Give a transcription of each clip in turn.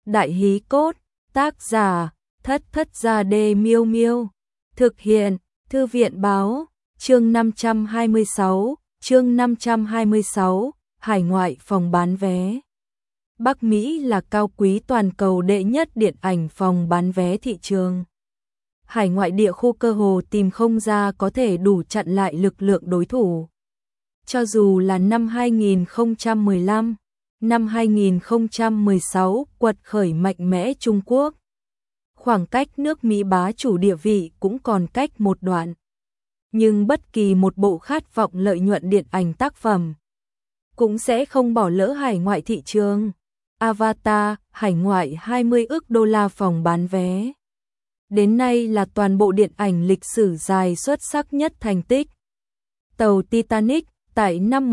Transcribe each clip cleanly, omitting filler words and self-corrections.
Đại hí cốt, tác giả, Thất Thất Gia Đê Miêu Miêu. Thực hiện, Thư viện báo, chương 526, hải ngoại phòng bán vé. Bắc Mỹ là cao quý toàn cầu đệ nhất điện ảnh phòng bán vé thị trường. Hải ngoại địa khu cơ hồ tìm không ra có thể đủ chặn lại lực lượng đối thủ. Cho dù là năm 2015, năm 2016 quật khởi mạnh mẽ Trung Quốc, khoảng cách nước Mỹ bá chủ địa vị cũng còn cách một đoạn. Nhưng bất kỳ một bộ khát vọng lợi nhuận điện ảnh tác phẩm cũng sẽ không bỏ lỡ hải ngoại thị trường. Avatar, hải ngoại 20 ức đô la phòng bán vé. Đến nay là toàn bộ điện ảnh lịch sử dài xuất sắc nhất thành tích. Tàu Titanic, tại năm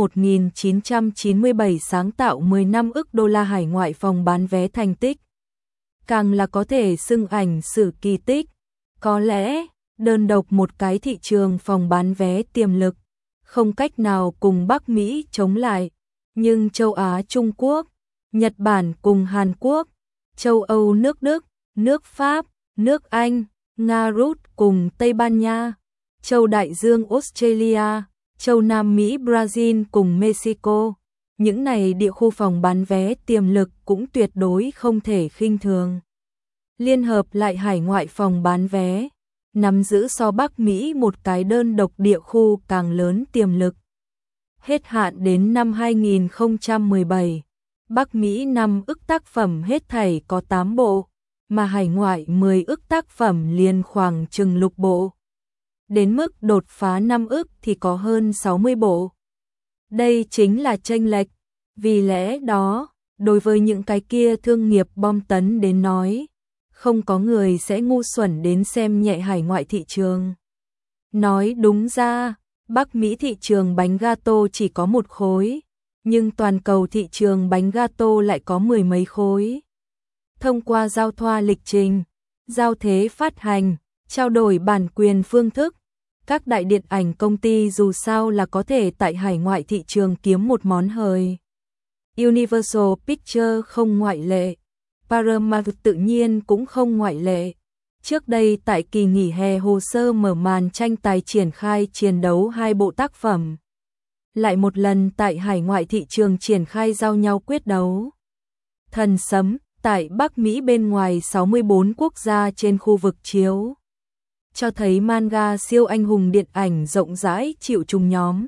1997 sáng tạo 15 ức đô la hải ngoại phòng bán vé thành tích. Càng là có thể xưng ảnh sử kỳ tích. Có lẽ, đơn độc một cái thị trường phòng bán vé tiềm lực, không cách nào cùng Bắc Mỹ chống lại. Nhưng châu Á Trung Quốc, Nhật Bản cùng Hàn Quốc, châu Âu nước Đức, nước Pháp, nước Anh, Nga Rút cùng Tây Ban Nha, châu Đại Dương Australia, châu Nam Mỹ Brazil cùng Mexico. Những này địa khu phòng bán vé tiềm lực cũng tuyệt đối không thể khinh thường. Liên hợp lại hải ngoại phòng bán vé, nắm giữ so Bắc Mỹ một cái đơn độc địa khu càng lớn tiềm lực. Hết hạn đến năm 2017, Bắc Mỹ 5 ức tác phẩm hết thảy có 8 bộ, mà hải ngoại 10 ức tác phẩm liền khoảng chừng lục bộ. Đến mức đột phá 5 ức thì có hơn 60 bộ. Đây chính là chênh lệch. Vì lẽ đó, đối với những cái kia thương nghiệp bom tấn đến nói, không có người sẽ ngu xuẩn đến xem nhẹ hải ngoại thị trường. Nói đúng ra, Bắc Mỹ thị trường bánh gato chỉ có một khối, nhưng toàn cầu thị trường bánh gato lại có mười mấy khối. Thông qua giao thoa lịch trình, giao thế phát hành, trao đổi bản quyền phương thức, các đại điện ảnh công ty dù sao là có thể tại hải ngoại thị trường kiếm một món hời. Universal Pictures không ngoại lệ, Paramount tự nhiên cũng không ngoại lệ. Trước đây tại kỳ nghỉ hè hồ sơ mở màn tranh tài triển khai chiến đấu hai bộ tác phẩm. Lại một lần tại hải ngoại thị trường triển khai giao nhau quyết đấu. Thần Sấm, tại Bắc Mỹ bên ngoài 64 quốc gia trên khu vực chiếu. Cho thấy manga siêu anh hùng điện ảnh rộng rãi chịu chung nhóm.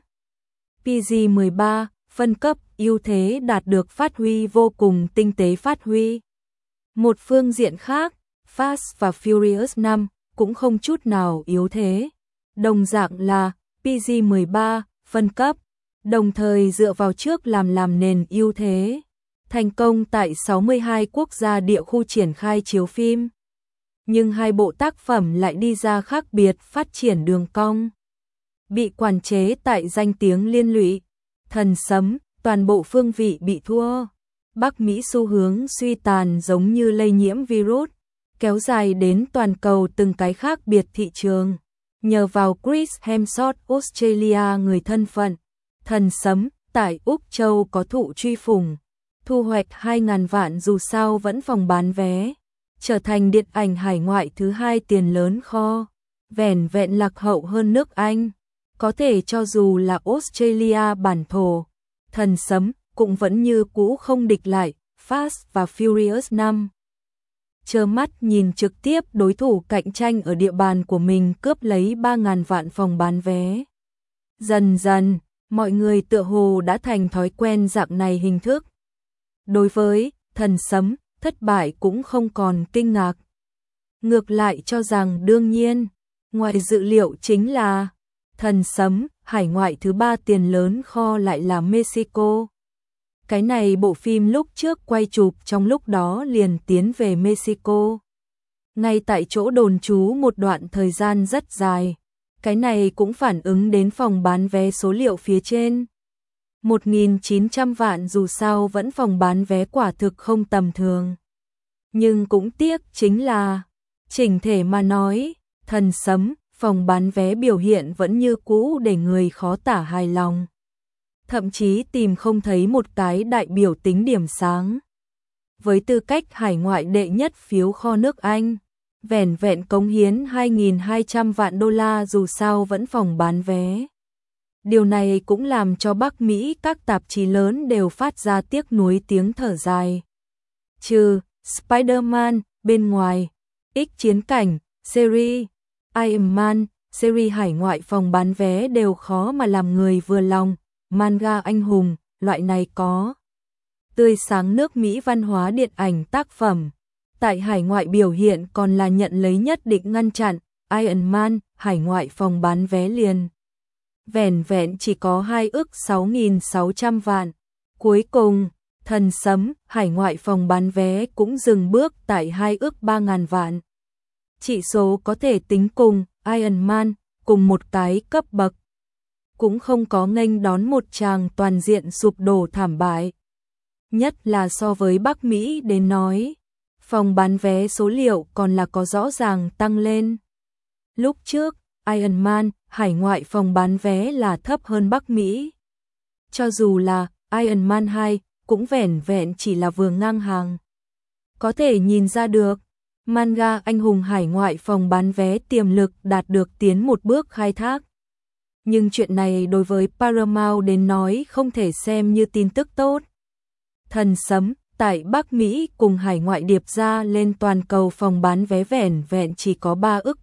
PG-13, phân cấp, ưu thế đạt được phát huy vô cùng tinh tế phát huy. Một phương diện khác, Fast và Furious 5 cũng không chút nào yếu thế. Đồng dạng là PG-13, phân cấp, đồng thời dựa vào trước làm nền ưu thế. Thành công tại 62 quốc gia địa khu triển khai chiếu phim. Nhưng hai bộ tác phẩm lại đi ra khác biệt phát triển đường cong. Bị quản chế tại danh tiếng liên lụy. Thần Sấm, toàn bộ phương vị bị thua. Bắc Mỹ xu hướng suy tàn giống như lây nhiễm virus, kéo dài đến toàn cầu từng cái khác biệt thị trường. Nhờ vào Chris Hemsworth Australia người thân phận, Thần Sấm tại Úc Châu có thụ truy phủng, thu hoạch 2.000 vạn dù sao vẫn phòng bán vé, trở thành điện ảnh hải ngoại thứ hai tiền lớn kho, vẻn vẹn lạc hậu hơn nước Anh. Có thể cho dù là Australia bản thổ, Thần Sấm cũng vẫn như cũ không địch lại Fast và Furious 5. Trơ mắt nhìn trực tiếp đối thủ cạnh tranh ở địa bàn của mình cướp lấy 3.000 vạn phòng bán vé. Dần dần, mọi người tựa hồ đã thành thói quen dạng này hình thức. Đối với Thần Sấm, thất bại cũng không còn kinh ngạc. Ngược lại cho rằng đương nhiên, ngoài dự liệu chính là Thần Sấm, hải ngoại thứ ba tiền lớn kho lại là Mexico. Cái này bộ phim lúc trước quay chụp trong lúc đó liền tiến về Mexico. Ngay tại chỗ đồn trú một đoạn thời gian rất dài. Cái này cũng phản ứng đến phòng bán vé số liệu phía trên. 1.900 vạn dù sao vẫn phòng bán vé quả thực không tầm thường. Nhưng cũng tiếc chính là, chỉnh thể mà nói, Thần Sấm, phòng bán vé biểu hiện vẫn như cũ để người khó tả hài lòng. Thậm chí tìm không thấy một cái đại biểu tính điểm sáng. với tư cách hải ngoại đệ nhất phiếu kho nước Anh, vẻn vẹn cống hiến 2.200 vạn đô la dù sao vẫn phòng bán vé. Điều này cũng làm cho Bắc Mỹ các tạp chí lớn đều phát ra tiếc nuối tiếng thở dài. Trừ Spider-Man bên ngoài, X chiến cảnh, series Iron Man, series hải ngoại phòng bán vé đều khó mà làm người vừa lòng. Manga anh hùng, loại này có tươi sáng nước Mỹ văn hóa điện ảnh tác phẩm. Tại hải ngoại biểu hiện còn là nhận lấy nhất định ngăn chặn. Iron Man, hải ngoại phòng bán vé liền vẻn vẹn chỉ có 2 ức 6.600 vạn. Cuối cùng, Thần Sấm, hải ngoại phòng bán vé cũng dừng bước tại 2 ức 3.000 vạn. Chỉ số có thể tính cùng Iron Man, cùng một cái cấp bậc. Cũng không có nghênh đón một tràng toàn diện sụp đổ thảm bại. Nhất là so với Bắc Mỹ đến nói, phòng bán vé số liệu còn là có rõ ràng tăng lên. Lúc trước, Iron Man, hải ngoại phòng bán vé là thấp hơn Bắc Mỹ. Cho dù là Iron Man 2, cũng vẻn vẹn chỉ là vừa ngang hàng. Có thể nhìn ra được, manga anh hùng hải ngoại phòng bán vé tiềm lực đạt được tiến một bước khai thác. Nhưng chuyện này đối với Paramount đến nói không thể xem như tin tức tốt. Thần Sấm, tại Bắc Mỹ cùng hải ngoại điệp ra lên toàn cầu phòng bán vé vẻn vẹn chỉ có 3 ức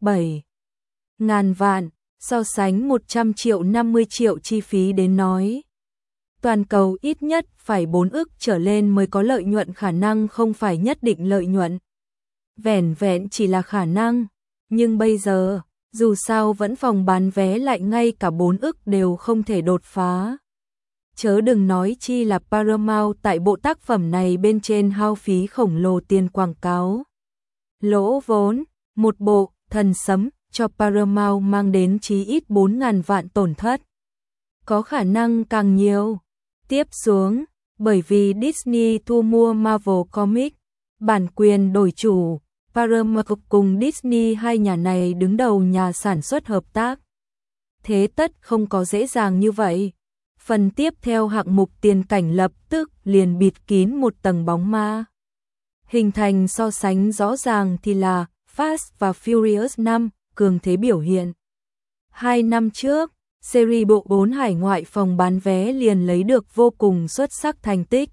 7.000 vạn, so sánh 100 triệu 50 triệu chi phí đến nói. Toàn cầu ít nhất phải 4 ức trở lên mới có lợi nhuận, khả năng không phải nhất định lợi nhuận. Vẻn vẹn chỉ là khả năng, nhưng bây giờ, dù sao vẫn phòng bán vé lại ngay cả 4 ức đều không thể đột phá. Chớ đừng nói chi là Paramount tại bộ tác phẩm này bên trên hao phí khổng lồ tiền quảng cáo. Lỗ vốn, một bộ Thần Sấm cho Paramount mang đến chí ít 4.000 vạn tổn thất. Có khả năng càng nhiều. Tiếp xuống, bởi vì Disney thu mua Marvel Comics, bản quyền đổi chủ, Paramount cùng Disney hai nhà này đứng đầu nhà sản xuất hợp tác. Thế tất không có dễ dàng như vậy. Phần tiếp theo hạng mục tiền cảnh lập tức liền bịt kín một tầng bóng ma. Hình thành so sánh rõ ràng thì là Fast và Furious 5, cường thế biểu hiện. 2 năm trước, series bộ 4 hải ngoại phòng bán vé liền lấy được vô cùng xuất sắc thành tích.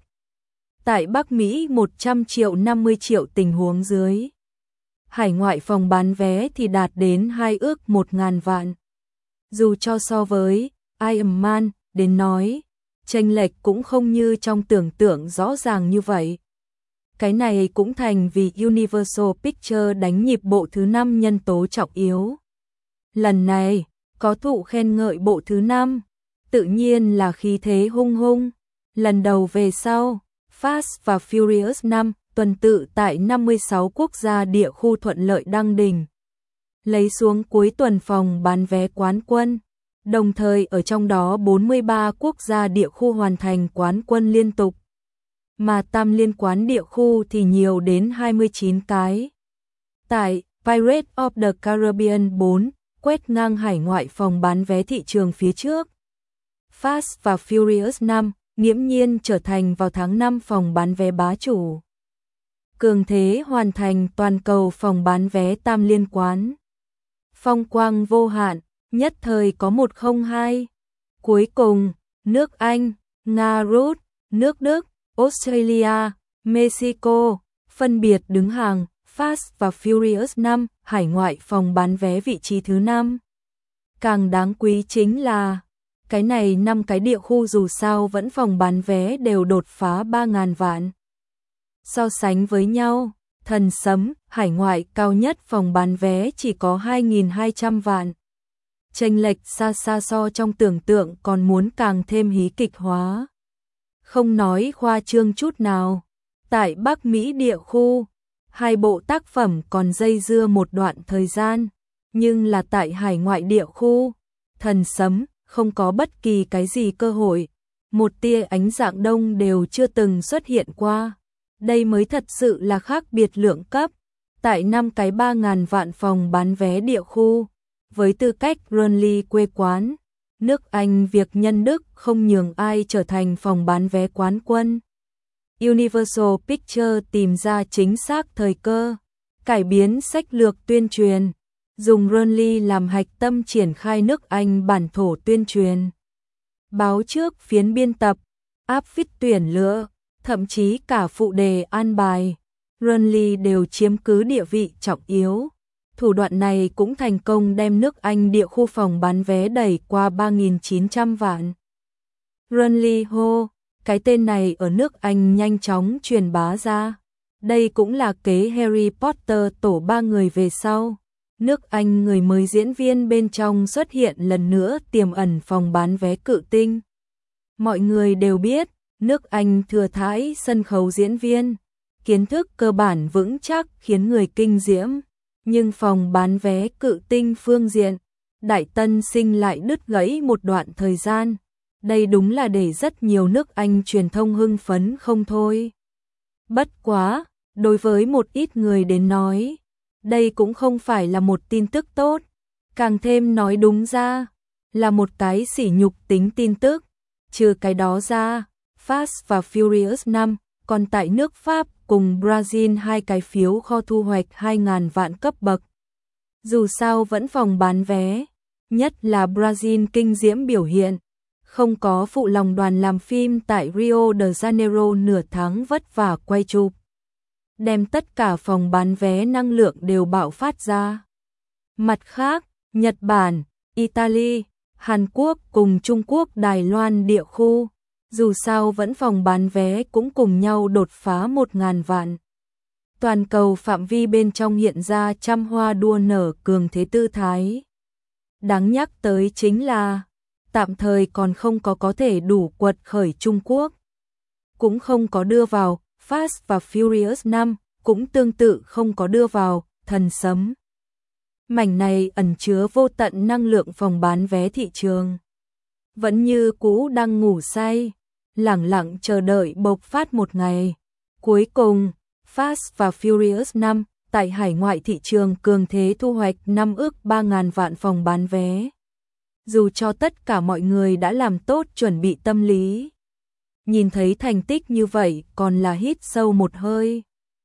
Tại Bắc Mỹ 100 triệu 50 triệu tình huống dưới. Hải ngoại phòng bán vé thì đạt đến 2 ức 1.000 vạn. Dù cho so với Iron Man đến nói, chênh lệch cũng không như trong tưởng tượng rõ ràng như vậy. Cái này cũng thành vì Universal Pictures đánh nhịp bộ thứ 5 nhân tố trọng yếu. Lần này, có thụ khen ngợi bộ thứ 5, tự nhiên là khí thế hung hung. Lần đầu về sau, Fast và Furious 5 tuần tự tại 56 quốc gia địa khu thuận lợi đăng đỉnh. Lấy xuống cuối tuần phòng bán vé quán quân. Đồng thời ở trong đó 43 quốc gia địa khu hoàn thành quán quân liên tục. Mà tam liên quán địa khu thì nhiều đến 29 cái. Tại Pirates of the Caribbean 4, quét ngang hải ngoại phòng bán vé thị trường phía trước. Fast và Furious 5 nghiễm nhiên trở thành vào tháng 5 phòng bán vé bá chủ. Cường thế hoàn thành toàn cầu phòng bán vé tam liên quán. Phong quang vô hạn, nhất thời có 102. Cuối cùng, nước Anh, Nga, Rút, nước Đức, Australia, Mexico, phân biệt đứng hàng. Fast và Furious 5, hải ngoại phòng bán vé vị trí thứ 5. Càng đáng quý chính là, cái này 5 cái địa khu dù sao vẫn phòng bán vé đều đột phá 3.000 vạn. So sánh với nhau, Thần Sấm, hải ngoại cao nhất phòng bán vé chỉ có 2.200 vạn. Chênh lệch xa xa so trong tưởng tượng còn muốn càng thêm hí kịch hóa. Không nói khoa trương chút nào, tại Bắc Mỹ địa khu, hai bộ tác phẩm còn dây dưa một đoạn thời gian, nhưng là tại hải ngoại địa khu, Thần Sấm không có bất kỳ cái gì cơ hội, một tia ánh dạng đông đều chưa từng xuất hiện qua. Đây mới thật sự là khác biệt lượng cấp, tại 5 cái 3.000 vạn phòng bán vé địa khu, với tư cách Burnley quê quán, nước Anh việc nhân đức không nhường ai trở thành phòng bán vé quán quân. Universal Pictures tìm ra chính xác thời cơ, cải biến sách lược tuyên truyền, dùng Burnley làm hạch tâm triển khai nước Anh bản thổ tuyên truyền. Báo trước phiến biên tập, áp phích tuyển lựa, thậm chí cả phụ đề an bài, Burnley đều chiếm cứ địa vị trọng yếu. Thủ đoạn này cũng thành công đem nước Anh địa khu phòng bán vé đẩy qua 3.900 vạn. Burnley Ho, cái tên này ở nước Anh nhanh chóng truyền bá ra. Đây cũng là kế Harry Potter tổ 3 người về sau. Nước Anh người mới diễn viên bên trong xuất hiện lần nữa tiềm ẩn phòng bán vé cự tinh. Mọi người đều biết, nước Anh thừa thãi sân khấu diễn viên, kiến thức cơ bản vững chắc khiến người kinh diễm. Nhưng phòng bán vé cự tinh phương diện, Đại Tân Sinh lại đứt gãy một đoạn thời gian. Đây đúng là để rất nhiều nước Anh truyền thông hưng phấn không thôi. Bất quá, đối với một ít người đến nói, đây cũng không phải là một tin tức tốt, càng thêm nói đúng ra, là một cái sỉ nhục tính tin tức. Trừ cái đó ra, Fast và Furious 5 còn tại nước Pháp cùng Brazil hai cái phiếu kho thu hoạch 2.000 vạn cấp bậc. Dù sao vẫn phòng bán vé, nhất là Brazil kinh diễm biểu hiện, không có phụ lòng đoàn làm phim tại Rio de Janeiro nửa tháng vất vả quay chụp, đem tất cả phòng bán vé năng lượng đều bạo phát ra. Mặt khác, Nhật Bản, Italy, Hàn Quốc cùng Trung Quốc Đài Loan địa khu, dù sao vẫn phòng bán vé cũng cùng nhau đột phá 1.000 vạn. Toàn cầu phạm vi bên trong hiện ra trăm hoa đua nở cường thế tư thái. Đáng nhắc tới chính là, tạm thời còn không có thể đủ quật khởi Trung Quốc. Cũng không có đưa vào Fast và Furious 5, cũng tương tự không có đưa vào Thần Sấm. Mảnh này ẩn chứa vô tận năng lượng phòng bán vé thị trường. Vẫn như cũ đang ngủ say, lẳng lặng chờ đợi bộc phát một ngày. Cuối cùng, Fast và Furious 5 tại hải ngoại thị trường cường thế thu hoạch 5 ức 3.000 vạn phòng bán vé. Dù cho tất cả mọi người đã làm tốt chuẩn bị tâm lý, nhìn thấy thành tích như vậy còn là hít sâu một hơi.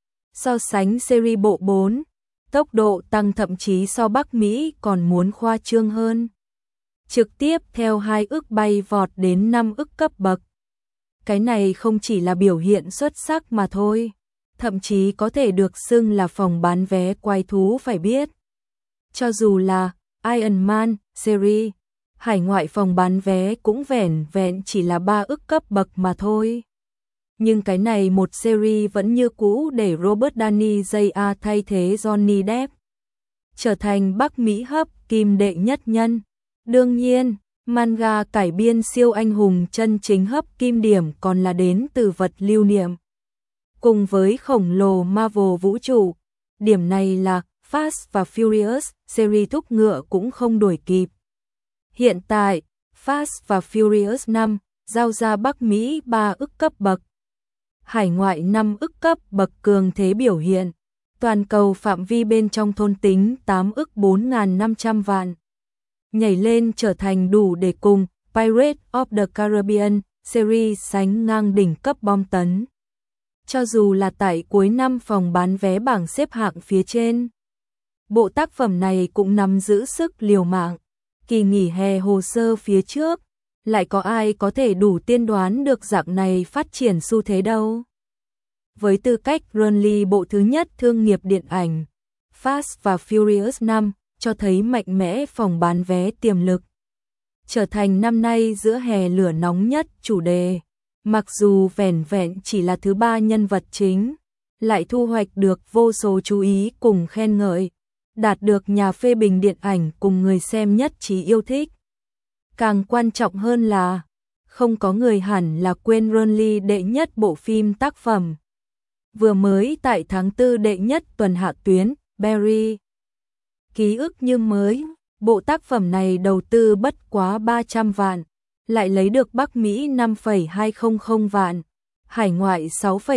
So sánh series bộ 4, tốc độ tăng thậm chí so Bắc Mỹ còn muốn khoa trương hơn. Trực tiếp theo 2 ức bay vọt đến 5 ức cấp bậc. Cái này không chỉ là biểu hiện xuất sắc mà thôi, thậm chí có thể được xưng là phòng bán vé quái thú phải biết. Cho dù là Iron Man series, hải ngoại phòng bán vé cũng vẻn vẹn chỉ là 3 ức cấp bậc mà thôi. Nhưng cái này một series vẫn như cũ để Robert Downey Jr. thay thế Johnny Depp, trở thành Bắc Mỹ hấp kim đệ nhất nhân. Đương nhiên, manga cải biên siêu anh hùng chân chính hấp kim điểm còn là đến từ vật lưu niệm. Cùng với khổng lồ Marvel vũ trụ, điểm này là Fast và Furious series thúc ngựa cũng không đuổi kịp. Hiện tại, Fast và Furious 5 giao ra Bắc Mỹ 3 ức cấp bậc, hải ngoại 5 ức cấp bậc cường thế biểu hiện, toàn cầu phạm vi bên trong thôn tính 8 ức 4.500 vạn. Nhảy lên trở thành đủ để cùng Pirates of the Caribbean series sánh ngang đỉnh cấp bom tấn. Cho dù là tại cuối năm phòng bán vé bảng xếp hạng phía trên, bộ tác phẩm này cũng nắm giữ sức liều mạng. Kỳ nghỉ hè hồ sơ phía trước, lại có ai có thể đủ tiên đoán được dạng này phát triển xu thế đâu. Với tư cách Burnley bộ thứ nhất thương nghiệp điện ảnh, Fast và Furious 5 cho thấy mạnh mẽ phòng bán vé tiềm lực. Trở thành năm nay giữa hè lửa nóng nhất chủ đề, mặc dù vẻn vẹn chỉ là thứ 3 nhân vật chính, lại thu hoạch được vô số chú ý cùng khen ngợi, đạt được nhà phê bình điện ảnh cùng người xem nhất trí yêu thích. Càng quan trọng hơn là, không có người hẳn là quên Burnley đệ nhất bộ phim tác phẩm. Vừa mới tại tháng 4 đệ nhất tuần hạ tuyến, Barry. Ký ức như mới, bộ tác phẩm này đầu tư bất quá 300 vạn, lại lấy được Bắc Mỹ 5,200 vạn, hải ngoại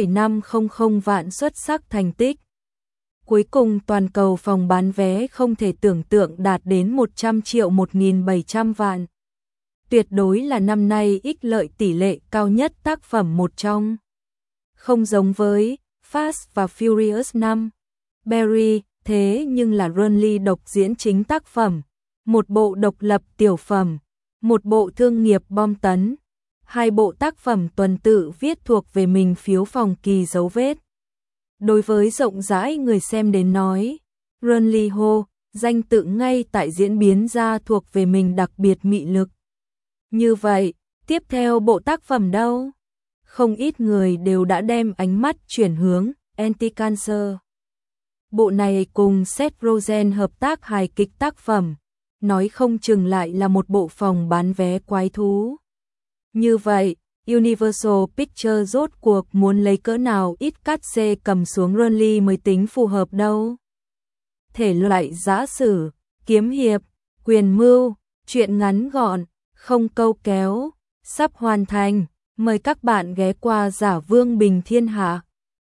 6,500 vạn xuất sắc thành tích. Cuối cùng toàn cầu phòng bán vé không thể tưởng tượng đạt đến 100 triệu 1.700 vạn. Tuyệt đối là năm nay ích lợi tỷ lệ cao nhất tác phẩm một trong. Không giống với Fast và Furious 5, Barry, thế nhưng là Ronly độc diễn chính tác phẩm, một bộ độc lập tiểu phẩm, một bộ thương nghiệp bom tấn, hai bộ tác phẩm tuần tự viết thuộc về mình phiếu phòng kỳ dấu vết. Đối với rộng rãi người xem đến nói, Ronly Ho, danh tự ngay tại diễn biến ra thuộc về mình đặc biệt mị lực. Như vậy, tiếp theo bộ tác phẩm đâu? Không ít người đều đã đem ánh mắt chuyển hướng Anti-Cancer. Bộ này cùng Seth Rogen hợp tác hài kịch tác phẩm, nói không chừng lại là một bộ phòng bán vé quái thú. Như vậy, Universal Pictures rốt cuộc muốn lấy cỡ nào ít cát xê cầm xuống Ronly mới tính phù hợp đâu. Thể loại giã sử, kiếm hiệp, quyền mưu, truyện ngắn gọn, không câu kéo, sắp hoàn thành. Mời các bạn ghé qua Giả Vương Bình Thiên Hạ.